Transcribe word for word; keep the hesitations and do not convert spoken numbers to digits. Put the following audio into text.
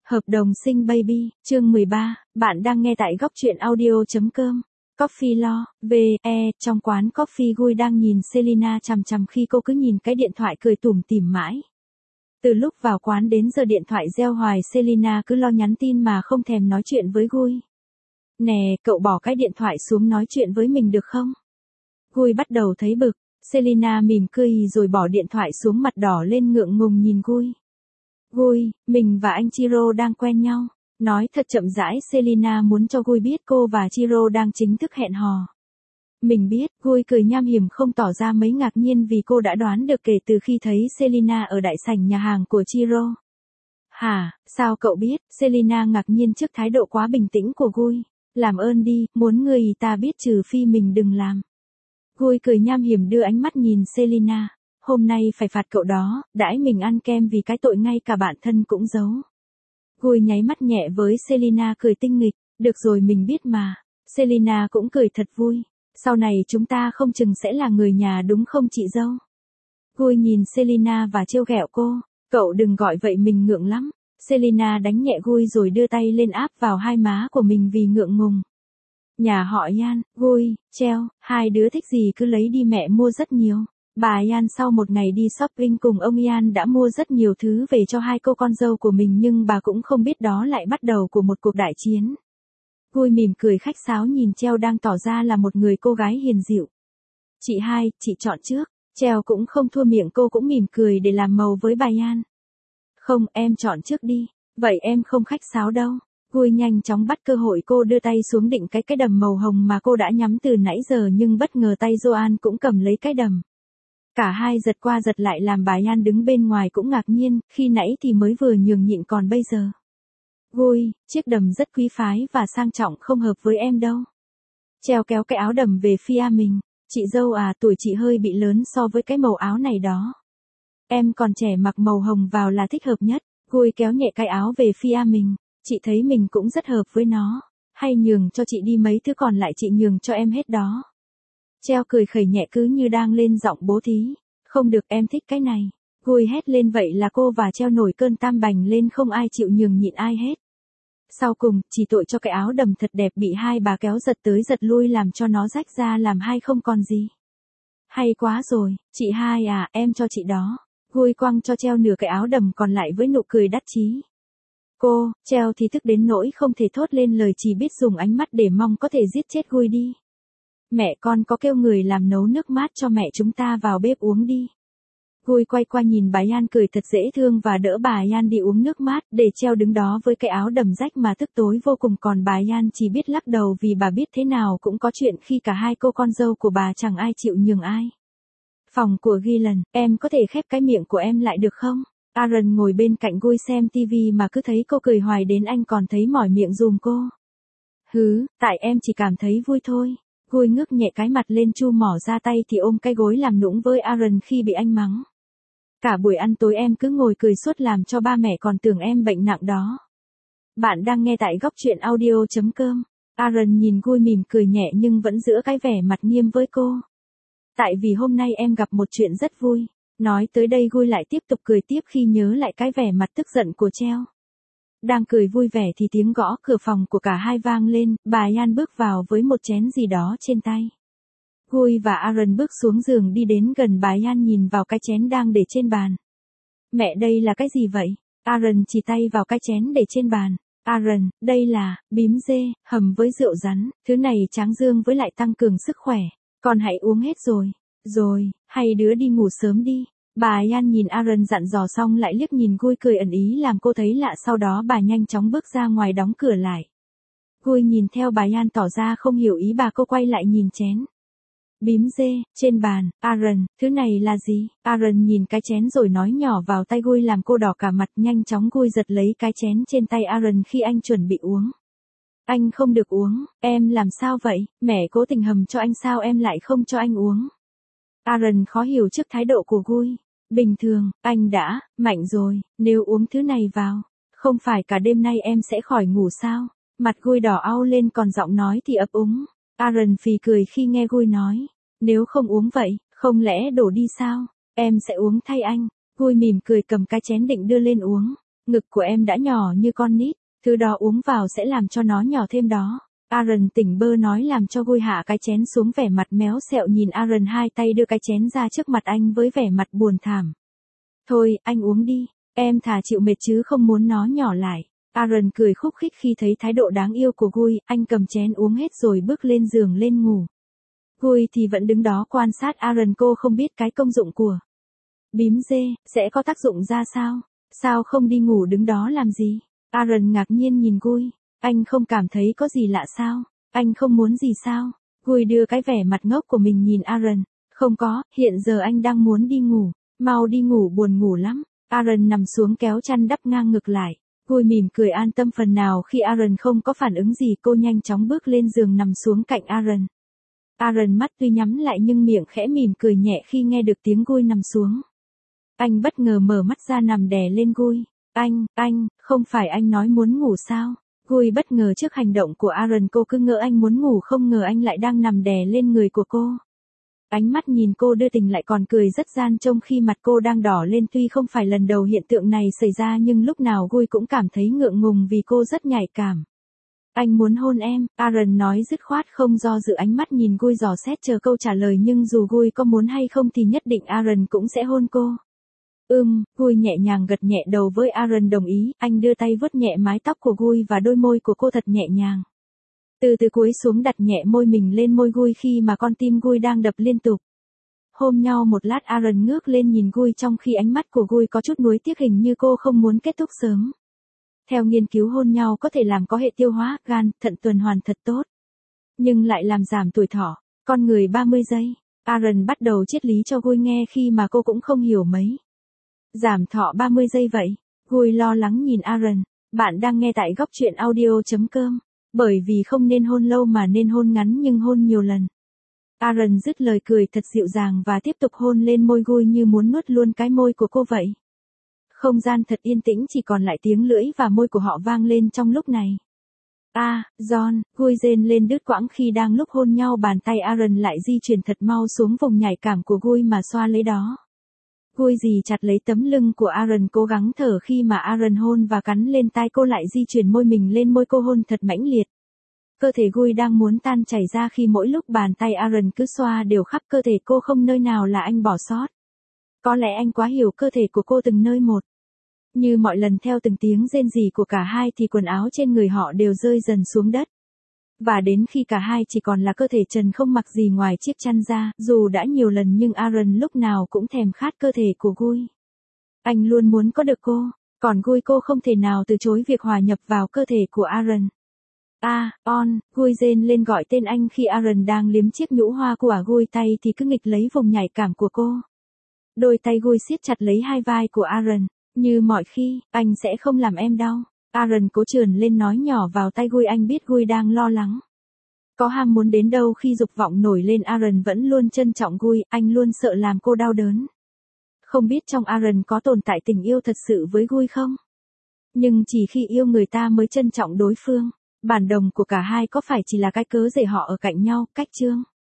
Hợp đồng sinh baby, chương mười ba, bạn đang nghe tại góc truyện audio.com. Coffee Lo, về, e, trong quán coffee Gui đang nhìn Selina chằm chằm khi cô cứ nhìn cái điện thoại cười tủm tỉm mãi. Từ lúc vào quán đến giờ điện thoại reo hoài Selina cứ lo nhắn tin mà không thèm nói chuyện với Gui. Nè, cậu bỏ cái điện thoại xuống nói chuyện với mình được không? Gui bắt đầu thấy bực, Selina mỉm cười rồi bỏ điện thoại xuống mặt đỏ lên ngượng ngùng nhìn Gui. Gui, mình và anh Chiro đang quen nhau. Nói thật chậm rãi Selina muốn cho Gui biết cô và Chiro đang chính thức hẹn hò. Mình biết, Gui cười nham hiểm không tỏ ra mấy ngạc nhiên vì cô đã đoán được kể từ khi thấy Selina ở đại sảnh nhà hàng của Chiro. Hả, sao cậu biết? Selina ngạc nhiên trước thái độ quá bình tĩnh của Gui. Làm ơn đi, muốn người ta biết trừ phi mình đừng làm. Gui cười nham hiểm đưa ánh mắt nhìn Selina. Hôm nay phải phạt cậu đó, đãi mình ăn kem vì cái tội ngay cả bạn thân cũng giấu. Gui nháy mắt nhẹ với Selina cười tinh nghịch, được rồi mình biết mà. Selina cũng cười thật vui, sau này chúng ta không chừng sẽ là người nhà đúng không chị dâu? Gui nhìn Selina và trêu ghẹo cô, cậu đừng gọi vậy mình ngượng lắm. Selina đánh nhẹ Gui rồi đưa tay lên áp vào hai má của mình vì ngượng ngùng. Nhà họ Yan, Gui, treo, hai đứa thích gì cứ lấy đi mẹ mua rất nhiều. Bà Yan sau một ngày đi shopping cùng ông Yan đã mua rất nhiều thứ về cho hai cô con dâu của mình nhưng bà cũng không biết đó lại bắt đầu của một cuộc đại chiến. Gui mỉm cười khách sáo nhìn Treo đang tỏ ra là một người cô gái hiền dịu. Chị hai, chị chọn trước. Treo cũng không thua miệng cô cũng mỉm cười để làm màu với bà Yan. Không, em chọn trước đi. Vậy em không khách sáo đâu. Gui nhanh chóng bắt cơ hội cô đưa tay xuống định cái cái đầm màu hồng mà cô đã nhắm từ nãy giờ nhưng bất ngờ tay Joan cũng cầm lấy cái đầm. Cả hai giật qua giật lại làm bà Yan đứng bên ngoài cũng ngạc nhiên, khi nãy thì mới vừa nhường nhịn còn bây giờ. Gui, chiếc đầm rất quý phái và sang trọng không hợp với em đâu. Treo kéo cái áo đầm về phía mình, chị dâu à tuổi chị hơi bị lớn so với cái màu áo này đó. Em còn trẻ mặc màu hồng vào là thích hợp nhất. Gui kéo nhẹ cái áo về phía mình, chị thấy mình cũng rất hợp với nó. Hay nhường cho chị đi mấy thứ còn lại chị nhường cho em hết đó. Treo cười khẩy nhẹ cứ như đang lên giọng bố thí. Không được em thích cái này. Gui hét lên vậy là cô và Treo nổi cơn tam bành lên không ai chịu nhường nhịn ai hết. Sau cùng, chỉ tội cho cái áo đầm thật đẹp bị hai bà kéo giật tới giật lui làm cho nó rách ra làm hai không còn gì. Hay quá rồi, chị hai à, em cho chị đó. Gui quăng cho Treo nửa cái áo đầm còn lại với nụ cười đắc chí. Cô, Treo thì tức đến nỗi không thể thốt lên lời chỉ biết dùng ánh mắt để mong có thể giết chết Gui đi. Mẹ con có kêu người làm nấu nước mát cho mẹ chúng ta vào bếp uống đi. Gui quay qua nhìn bà Yan cười thật dễ thương và đỡ bà Yan đi uống nước mát để Treo đứng đó với cái áo đầm rách mà tức tối vô cùng còn bà Yan chỉ biết lắc đầu vì bà biết thế nào cũng có chuyện khi cả hai cô con dâu của bà chẳng ai chịu nhường ai. Phòng của Gillian, em có thể khép cái miệng của em lại được không? Aaron ngồi bên cạnh Gui xem tivi mà cứ thấy cô cười hoài đến anh còn thấy mỏi miệng dùm cô. Hứ, tại em chỉ cảm thấy vui thôi. Gui ngước nhẹ cái mặt lên chu mỏ ra tay thì ôm cái gối làm nũng với Aaron khi bị anh mắng. Cả buổi ăn tối em cứ ngồi cười suốt làm cho ba mẹ còn tưởng em bệnh nặng đó. Bạn đang nghe tại góc truyện audio.com. Aaron nhìn Gui mỉm cười nhẹ nhưng vẫn giữ cái vẻ mặt nghiêm với cô. Tại vì hôm nay em gặp một chuyện rất vui. Nói tới đây Gui lại tiếp tục cười tiếp khi nhớ lại cái vẻ mặt tức giận của Treo. Đang cười vui vẻ thì tiếng gõ cửa phòng của cả hai vang lên, bà Yan bước vào với một chén gì đó trên tay. Gui và Aaron bước xuống giường đi đến gần bà Yan nhìn vào cái chén đang để trên bàn. Mẹ đây là cái gì vậy? Aaron chỉ tay vào cái chén để trên bàn. Aaron, đây là, bím dê, hầm với rượu rắn, thứ này tráng dương với lại tăng cường sức khỏe. Con hãy uống hết rồi. Rồi, hai đứa đi ngủ sớm đi. Bà Yan nhìn Aaron dặn dò xong lại liếc nhìn Gui cười ẩn ý làm cô thấy lạ sau đó bà nhanh chóng bước ra ngoài đóng cửa lại. Gui nhìn theo bà Yan tỏ ra không hiểu ý bà cô quay lại nhìn chén. Bím dê, trên bàn, Aaron, thứ này là gì? Aaron nhìn cái chén rồi nói nhỏ vào tay Gui làm cô đỏ cả mặt nhanh chóng Gui giật lấy cái chén trên tay Aaron khi anh chuẩn bị uống. Anh không được uống, em làm sao vậy? Mẹ cố tình hầm cho anh sao em lại không cho anh uống? Aaron khó hiểu trước thái độ của Gui. Bình thường, anh đã, mạnh rồi, nếu uống thứ này vào, không phải cả đêm nay em sẽ khỏi ngủ sao? Mặt Gui đỏ au lên còn giọng nói thì ấp úng. Aaron phì cười khi nghe Gui nói, nếu không uống vậy, không lẽ đổ đi sao? Em sẽ uống thay anh. Gui mỉm cười cầm cái chén định đưa lên uống. Ngực của em đã nhỏ như con nít, thứ đó uống vào sẽ làm cho nó nhỏ thêm đó. Aaron tỉnh bơ nói làm cho Guy hạ cái chén xuống vẻ mặt méo xẹo nhìn Aaron hai tay đưa cái chén ra trước mặt anh với vẻ mặt buồn thảm. Thôi, anh uống đi, em thà chịu mệt chứ không muốn nó nhỏ lại. Aaron cười khúc khích khi thấy thái độ đáng yêu của Guy, anh cầm chén uống hết rồi bước lên giường lên ngủ. Guy thì vẫn đứng đó quan sát Aaron, cô không biết cái công dụng của bím dê, sẽ có tác dụng ra sao? Sao không đi ngủ đứng đó làm gì? Aaron ngạc nhiên nhìn Guy, anh không cảm thấy có gì lạ sao? Anh không muốn gì sao? Guy đưa cái vẻ mặt ngốc của mình nhìn Aaron, không có, hiện giờ anh đang muốn đi ngủ, mau đi ngủ buồn ngủ lắm. Aaron nằm xuống kéo chăn đắp ngang ngực lại. Guy mỉm cười an tâm phần nào khi Aaron không có phản ứng gì, cô nhanh chóng bước lên giường nằm xuống cạnh Aaron. Aaron mắt tuy nhắm lại nhưng miệng khẽ mỉm cười nhẹ khi nghe được tiếng Guy nằm xuống. Anh bất ngờ mở mắt ra nằm đè lên Guy. Anh, anh, không phải anh nói muốn ngủ sao? Guy bất ngờ trước hành động của Aaron, cô cứ ngỡ anh muốn ngủ, không ngờ anh lại đang nằm đè lên người của cô. Ánh mắt nhìn cô đưa tình lại còn cười rất gian trong khi mặt cô đang đỏ lên, tuy không phải lần đầu hiện tượng này xảy ra nhưng lúc nào Guy cũng cảm thấy ngượng ngùng vì cô rất nhạy cảm. Anh muốn hôn em, Aaron nói dứt khoát không do dự, ánh mắt nhìn Guy dò xét chờ câu trả lời, nhưng dù Guy có muốn hay không thì nhất định Aaron cũng sẽ hôn cô. Ừm, Guy nhẹ nhàng gật nhẹ đầu với Aaron đồng ý, anh đưa tay vuốt nhẹ mái tóc của Guy và đôi môi của cô thật nhẹ nhàng. Từ từ cúi xuống đặt nhẹ môi mình lên môi Guy khi mà con tim Guy đang đập liên tục. Hôn nhau một lát, Aaron ngước lên nhìn Guy trong khi ánh mắt của Guy có chút nuối tiếc, hình như cô không muốn kết thúc sớm. Theo nghiên cứu, hôn nhau có thể làm có hệ tiêu hóa, gan, thận tuần hoàn thật tốt. Nhưng lại làm giảm tuổi thọ, con người ba mươi giây. Aaron bắt đầu triết lý cho Guy nghe khi mà cô cũng không hiểu mấy. Giảm thọ ba mươi giây vậy? Guy lo lắng nhìn Aaron. Bạn đang nghe tại góc truyện audio chấm com. Bởi vì không nên hôn lâu mà nên hôn ngắn nhưng hôn nhiều lần. Aaron dứt lời cười thật dịu dàng và tiếp tục hôn lên môi Guy như muốn nuốt luôn cái môi của cô vậy. Không gian thật yên tĩnh, chỉ còn lại tiếng lưỡi và môi của họ vang lên trong lúc này. A, à, John, Guy rên lên đứt quãng khi đang lúc hôn nhau, bàn tay Aaron lại di chuyển thật mau xuống vùng nhạy cảm của Guy mà xoa lấy đó. Guy dì chặt lấy tấm lưng của Aaron, cố gắng thở khi mà Aaron hôn và cắn lên tai cô, lại di chuyển môi mình lên môi cô, hôn thật mãnh liệt. Cơ thể Guy đang muốn tan chảy ra khi mỗi lúc bàn tay Aaron cứ xoa đều khắp cơ thể cô, không nơi nào là anh bỏ sót. Có lẽ anh quá hiểu cơ thể của cô từng nơi một. Như mọi lần, theo từng tiếng rên rỉ của cả hai thì quần áo trên người họ đều rơi dần xuống đất. Và đến khi cả hai chỉ còn là cơ thể trần không mặc gì ngoài chiếc chăn ra, dù đã nhiều lần nhưng Aaron lúc nào cũng thèm khát cơ thể của Guy. Anh luôn muốn có được cô, còn Guy cô không thể nào từ chối việc hòa nhập vào cơ thể của Aaron. A, à, on, Guy rên lên gọi tên anh khi Aaron đang liếm chiếc nhũ hoa của Guy, tay thì cứ nghịch lấy vùng nhạy cảm của cô. Đôi tay Guy siết chặt lấy hai vai của Aaron. Như mọi khi, anh sẽ không làm em đau. Aaron cố trườn lên nói nhỏ vào tay Guy, anh biết Guy đang lo lắng. Có ham muốn đến đâu khi dục vọng nổi lên, Aaron vẫn luôn trân trọng Guy, anh luôn sợ làm cô đau đớn. Không biết trong Aaron có tồn tại tình yêu thật sự với Guy không? Nhưng chỉ khi yêu người ta mới trân trọng đối phương. Bản đồng của cả hai có phải chỉ là cái cớ để họ ở cạnh nhau, cách chương.